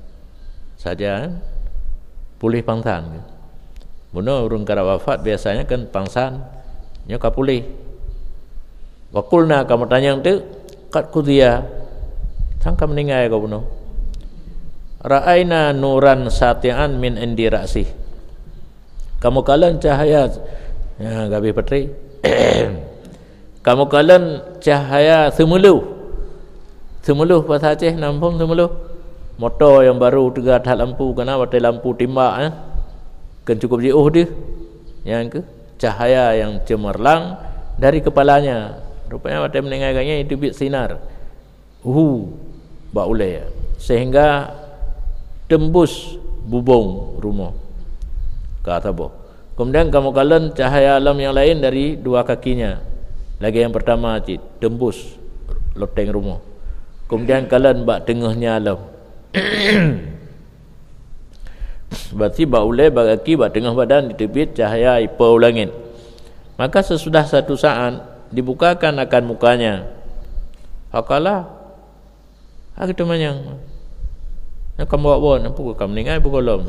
pulih pangsan. Buno urung kara wafat biasanya kan pangsan nya ka pulih. Wa qulna kamu tanya tu kat kudia sangka meninggal kau buno. Ra'aina nuran satian min indi ra'sih. Kamu kalian cahaya ya gabi petri kamu kalian cahaya semuluh bahasa Aceh nampung semuluh motor yang baru tegak atas lampu kena batai lampu timbak kan cukup jauh dia yang ke cahaya yang cemerlang dari kepalanya rupanya batai meninggalkannya itu bit sinar bak ulai sehingga tembus bubung rumah ke atas. Kemudian kamu kalian cahaya alam yang lain dari dua kakinya. Lagi yang pertama tembus loteng rumah. Kemudian kalian bak tengahnya alam. Berarti bak ulai bak kaki bak tengah badan ditebit cahaya ipau langit. Maka sesudah satu saat dibukakan akan mukanya. Hakalah kita manyang. Nak kamu buat apa kamu meninggal bukolom.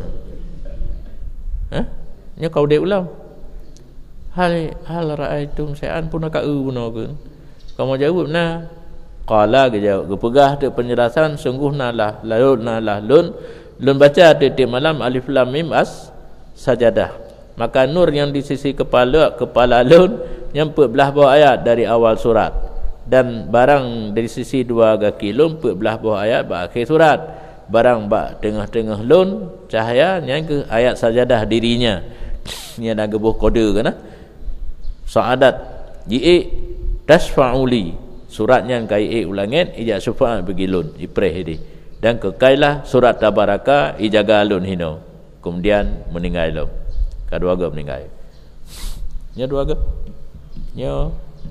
Nya kau dek ulam. Hal ra'aitum syai'an pun ka uno ke. Kamu jawab nah. Qala ke jawab. Gepegah tu penjelasan sungguh nalah lun baca titik malam alif lam mim as sajadah. Maka nur yang di sisi kepala lun yang belah bawah ayat dari awal surat. dan barang dari sisi dua kaki lun belah bawah ayat ba akhir surat, barang ba tengah-tengah lun cahaya yang ke ayat sajadah dirinya nya dah gebuh kode kana saadat ji tasfauli suratnya kai ulangan ija syafaat bagi lun ipreh ini dan kekailah surat tabaraka ijaga lun hino kemudian meninggal lun kedua ga meninggal nya dua ga nya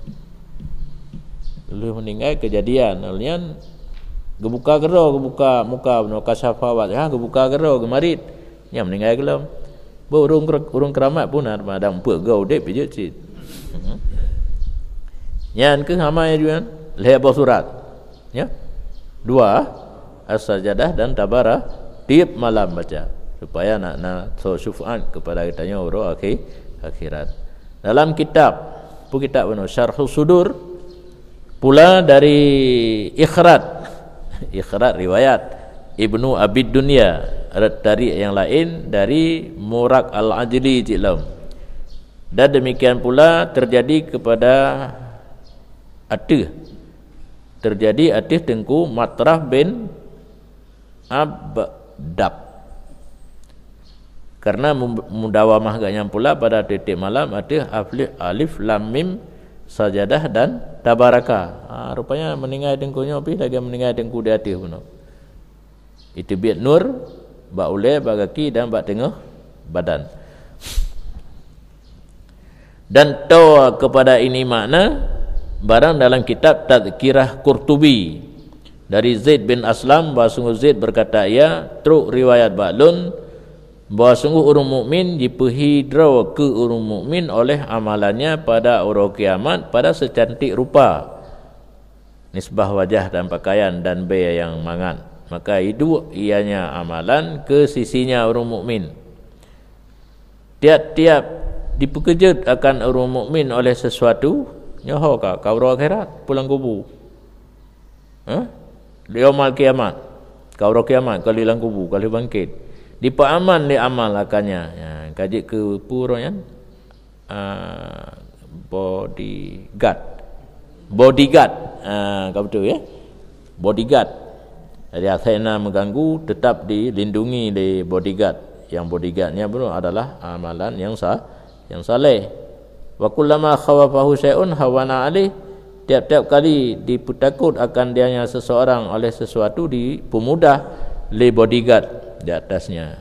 lu meninggal kejadian alnya gebuka gero gebuka muka no kasafawat gebuka gero gemarit nya meninggal gelem urung keramat pun ada empat gau dep je cit nyan ke hamai juan leh apa surat ya dua as-sajadah dan tabara tiap malam baca supaya nak so syufaat kepada kitanya orang akhirat. Dalam kitab Syarhus Sudur pula dari ikhrat riwayat Ibnu Abid Dunya dari yang lain dari Muraq Al-Ajli Jilam, dan demikian pula terjadi kepada Atih Tengku Matrah bin Abdab, karena mudawamah gaknya pula pada titik malam Atih alif lam mim sajadah dan tabaraka. Rupanya meninggal dengkunya tapi lagi meninggal dengku di Atih pun itu biat nur ba ule ba kaki dan ba tengah badan. Dan tahu kepada ini makna barang dalam kitab Tadhkirah Qurtubi dari Zaid bin Aslam bahawa sungguh Zaid berkata ia truk riwayat ba'lun bahawa sungguh orang mukmin dipehidra ke orang mukmin oleh amalannya pada orang kiamat pada secantik rupa nisbah wajah dan pakaian dan baya yang mangat, maka itu ianya amalan ke sisinya orang mukmin. Tiap-tiap dipekejut akan orang mukmin oleh sesuatu nyaho ka kau akhirat pulang kubur yaumul kiamat kau kiamat kali lang kubur kali bangkit dipaaman di amal akannya ya kaji ke puronya bodyguard kau betul ya bodyguard. Jadi akhirnya mengganggu tetap dilindungi di bodyguard, yang bodyguardnya bro adalah amalan yang saleh. Wa kullama khawafahu syai'un hawana alih, tiap-tiap kali ditakut akan dianya seseorang oleh sesuatu dipemudah li bodyguard di atasnya.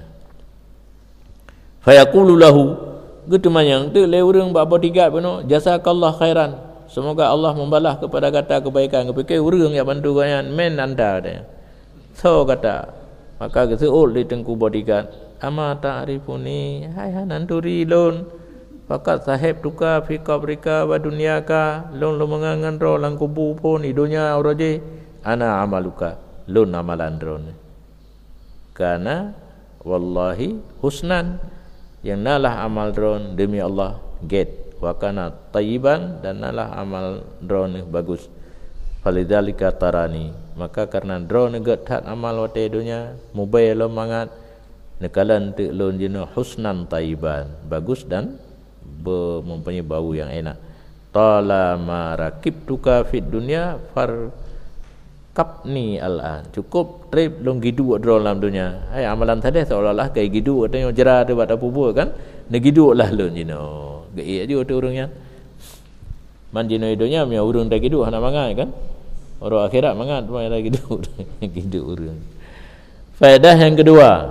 Fa yaqulu lahu gitu manyang tu le urang ba bodyguard pun jazakallah khairan, semoga Allah membalas kepada kata kebaikan kepada urang yang bantu kalian men anda dia. So kata maka geseul di tengku bodyguard ama ta'rifuni hai hananturi lon fakat sahib tuka fi qabrika wa dunyaka lon lo mengangan ro lang kubu pun idunya oroje ana amaluka lon amalan ron karena wallahi husnan yang nalah amal ron demi Allah get wa kana tayyiban dan nalah amal ron bagus falidzalika tarani, maka karena drone negat amal wate dunya mobile lo mangat nekalan te lon jina husnan tayyiban bagus dan mempunyai bau yang enak. Talama rakibtuka fid dunya farkabni al-an, cukup trip long gidu dalam dunia. Hai amalan tadi seolah-olah kayak gidu ada yang jerah ada buat apa buat kan negidu lah lon jina gei dia tu orangnya man jina idonya punya urang dah gidu nak mangat kan. Orang akhirat mangat mai lagi hidup urang. Faedah yang kedua.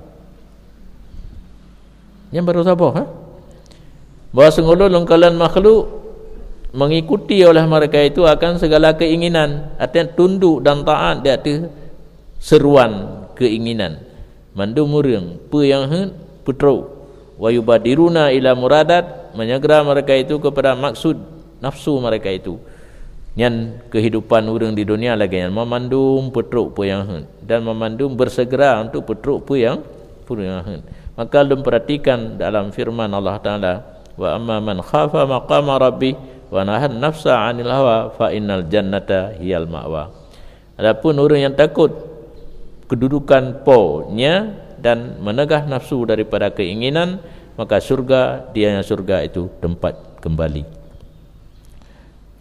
Yang baru siapa bahawa sungguh lengkalan makhluk mengikuti oleh mereka itu akan segala keinginan, artinya tunduk dan taat di atas seruan keinginan. Mandum urang pe yang putro wa yubadiruna ila muradat, menyegera mereka itu kepada maksud nafsu mereka itu. Yang kehidupan orang di dunia lagi yang memandum petruk pu yang dan memandum bersegera untuk petruk pu yang maka lum perhatikan dalam firman Allah Taala wa amma man khafa maqama rabbi wa nahan nafsa 'anil hawa fa innal jannata hiyal ma'wa. Adapun orang yang takut kedudukan po-nya dan menegah nafsu daripada keinginan, maka surga, dianya surga itu tempat kembali.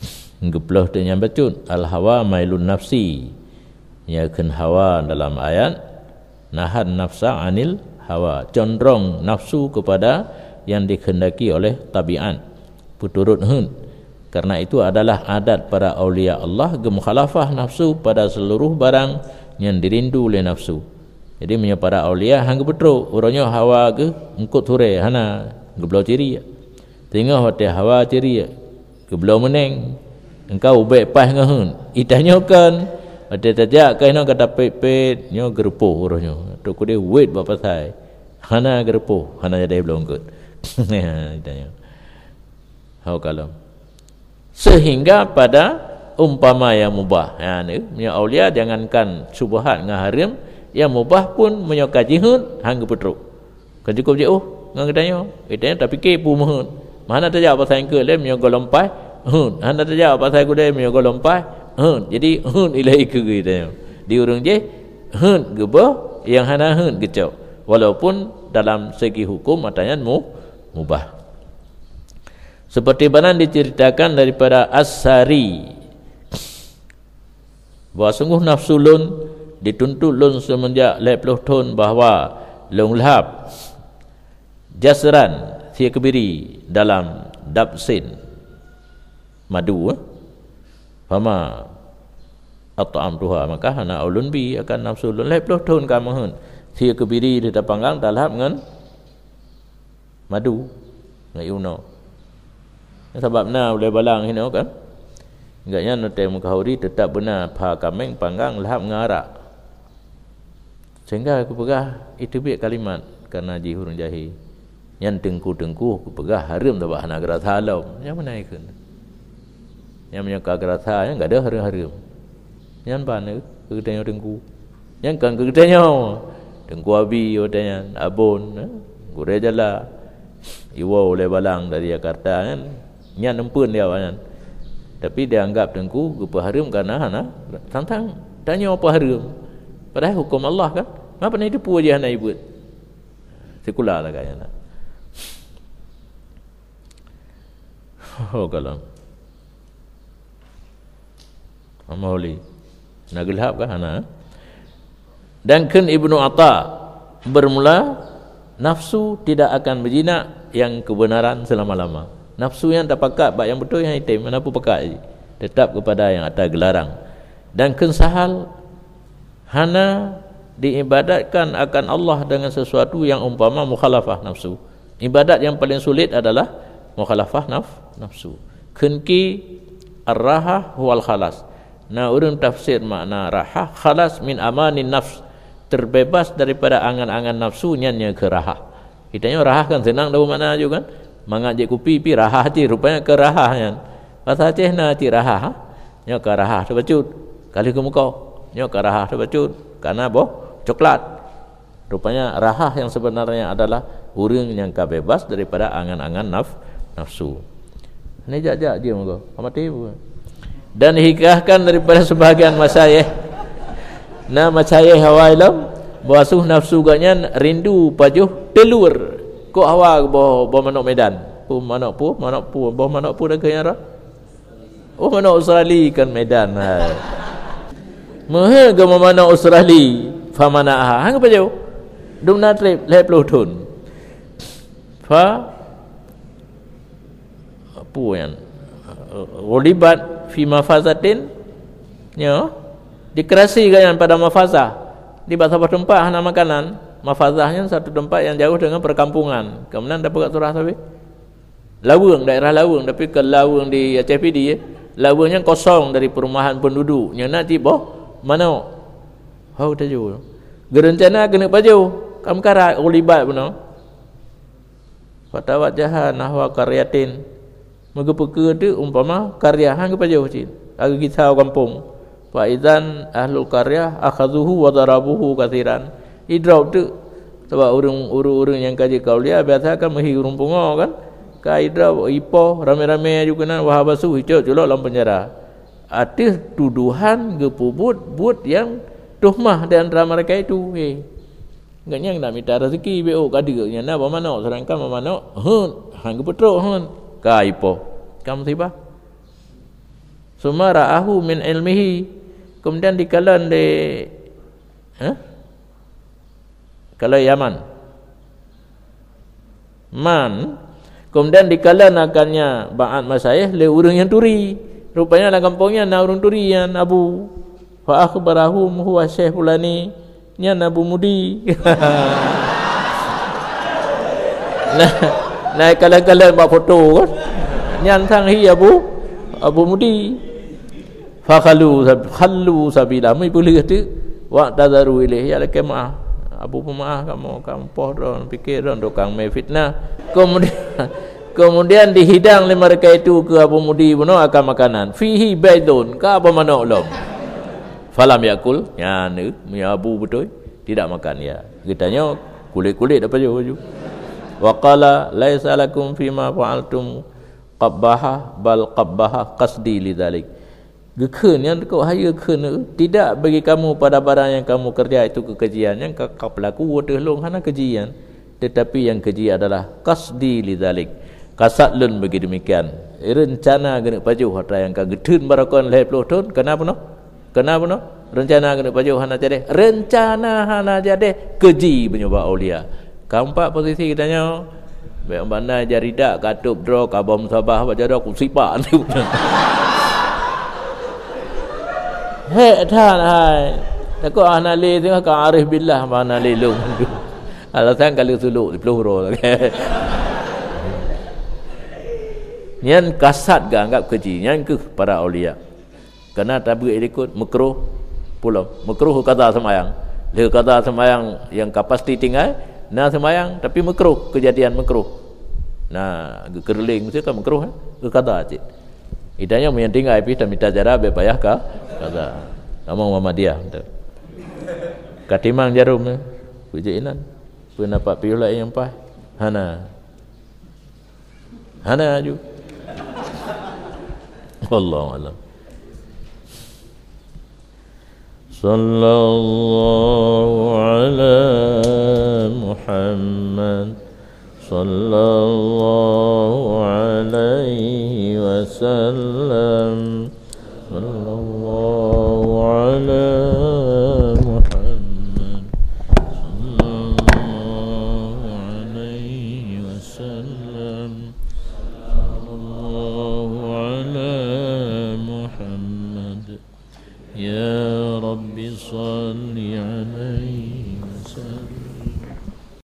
Gebloh dengan becut. Al-hawa mailun nafsi. Ya kan hawa dalam ayat. Nahan nafsa anil hawa. Condong nafsu kepada yang dikehendaki oleh tabiat. Puturut hun. Karena itu adalah adat para awliya Allah. Gemukhalafah nafsu pada seluruh barang yang dirindu oleh nafsu. Jadi punya para awliya hang betruk orangnya hawa ke engkut sore hana geblau ciri tengah hotel hawa ciri geblau meneng engkau baik pas ngahun itahnya kan ada tajak kaina kata pepet nyo gerpo orangnya tu ku dia wait bapa sai hana gerpo hana jadi belum engkut itahnya hau kalam sehingga pada umpama yang mubah ya ni punya awliya jangankan subhat ngah haram yang mubah pun menyokak jihud hang petruk kan cukup je ngang katanya itanya tak fikir pu mohon mana tajak pasal engke le menyokak lompai hana tajak pasal ku le menyokak lompai jadi ilahi ke itanya di urang je gebah yang hana gecau walaupun dalam segi hukum matanya mubah seperti mana diceritakan daripada As-Sari bahawa sungguh nafsu lun dituntut lun semenjak 80 tahun bahawa lun lahap jasran sia kebiri dalam dapsin madu fama at'am tuha maka hana ulun bi akan nafsu lun 80 tahun kamahun sia kebiri di tapanggang dalhap ngan madu ngai uno sebabna boleh balang hino kan enggaknya note mukahuri tetap benar pha kameng panggang lahap ngarak sehingga aku pegah itu biak kalimat karena jihurun jahi yang tengku-tengku aku pegah haram tak bahana geratha alam yang mana ikut yang menyokak geratha yang enggak ada haram-haram yang mana kegetanya tengku yang kan kegetanya tengku abi odanya abon gure jala iwa oleh balang dari Jakarta kan yang nempun dia kan tapi dia anggap tengku gepa haram karena hana tantang tanya apa haram padahal hukum Allah kan apa ni tipu aja hana ibut sekular lah kayaknya kalau amali nak gelap kan hana dan kan Ibnu Atta bermula nafsu tidak akan berjinak yang kebenaran selama-lama nafsu yang tak pakat bak yang betul yang hitam mana pun pakat tetap kepada yang atas gelarang dan kan sahal hana diibadatkan akan Allah dengan sesuatu yang umpama mukhalafah nafsu. Ibadat yang paling sulit adalah mukhalafah nafsu. Kenki ar-raha wal khalas. Nah, urang tafsir makna raha khalas min amanin nafs, terbebas daripada angan-angan nafsu nyanya ke raha. Kitanya raha kan senang dah makna juga kan. Mangajek kupi pi raha ti rupanya ke raha kan. Pasal Aceh na ti raha. Nya ke raha sebacut. Kali ke muka nya ke raha sebacut. Karena coklat. Rupanya rahah yang sebenarnya adalah urang yang bebas daripada angan-angan nafsu. Ini jak-jak dia moga. Amati. Dan hikahkan daripada sebahagian masyayikh. Nah masyayikh hawailam basuh nafsu ganyan rindu pajuh telur. Ko hawa boh manok Medan. Manok pu dah kaya. Manok Australia kan Medan. Mahal ke mana Australia famana aha hang apa jauh dumna trip 80 tahun fa apa yang walibat fi mafazatin ya dikerasi kan pada mafazah di beberapa tempat hana makanan mafazahnya satu tempat yang jauh dengan perkampungan kemudian dapat surah sabi Lawang daerah Lawang tapi ke Lawang di Aceh PD Lawangnya kosong dari perumahan penduduk nya nanti boh mana hau tajuk gerencana kena paju kam karat ulibat benar fatawat jahan nahwa karyatin megepeke tu umpama karya hang ke paju cin agi kita kampung fa idzan ahlul qaryah akhadhuhu wa darabuhu katsiran idrau tu sebab urang yang kaji kauliah biasa kan mehi urang pungo kan ka idrau ipo rame-rame juga nan wahabasu hijau julok dalam penjara artis tuduhan gepubut yang tuhmah di antara mereka itu enggaknya nak minta rezeki BO kadiganya na bamano serangkan bamano hang gepetrok hang kaipo kam tiba summa ra'ahu min ilmihi, kemudian dikalan di kalau Yaman man, kemudian dikalan akannya ba'at masyayikh le urang yang turi, rupanya dalam kampungnya na urang turi yang Abu fa akhbarahum huwa syekh fulani nya Abu Mudi. Nah kalan-kalan buat foto kan nyan sang hi Abu Mudi fa khallu sabila mai boleh kata wa tadaru ilaih ya lakama Abu pemaah kamu poh don fikir don dokang mai fitnah. Kemudian dihidang oleh mereka itu ke Abu Mudi bunuh akan makanan fihi baidun ka apa mana ulum falam yakul ya ni Abu betul tidak makan ya, kitanya kulit-kulit apa baju. Wa qala laisa lakum fima fa'altum qabbaha bal qabbaha qasdi lidzalik, gekun yang kau haya kena tidak bagi kamu pada barang yang kamu kerja itu kekejian yang kau pelaku wadah hana kejian, tetapi yang keji adalah qasdi lidzalik, kasat lun bagi demikian rencana gena baju hata yang kau getun barakon leh puluh tahun kenapa no rencana gena baju hana jadi rencana hana jadi keji penyoba aulia. Keempat posisi kitanya baik mana jarida katup draw kabom sabah baca draw kusipak ni. Than hai takut ana le tengah ka arif billah mana le lung. Alasan kali suluk di peluru. Nyan kasat ga anggap keji nyan ke para aulia. Karena tabi ikut makruh pulau. Makruh kata semayang. Le kata semayang yang kapasiti tinggal nah semayang tapi makruh, kejadian makruh. Nah gerling mesti kan makruh ke kata cik. Idanya yang tinggal api dan minta cara bepayah ka kata. Ngomong Muhammadiyah betul. Katimang jarum pujinan. Pendapat piola yang pas. Hana aju. Wallahu a'lam. Sallallahu ala Muhammad sallallahu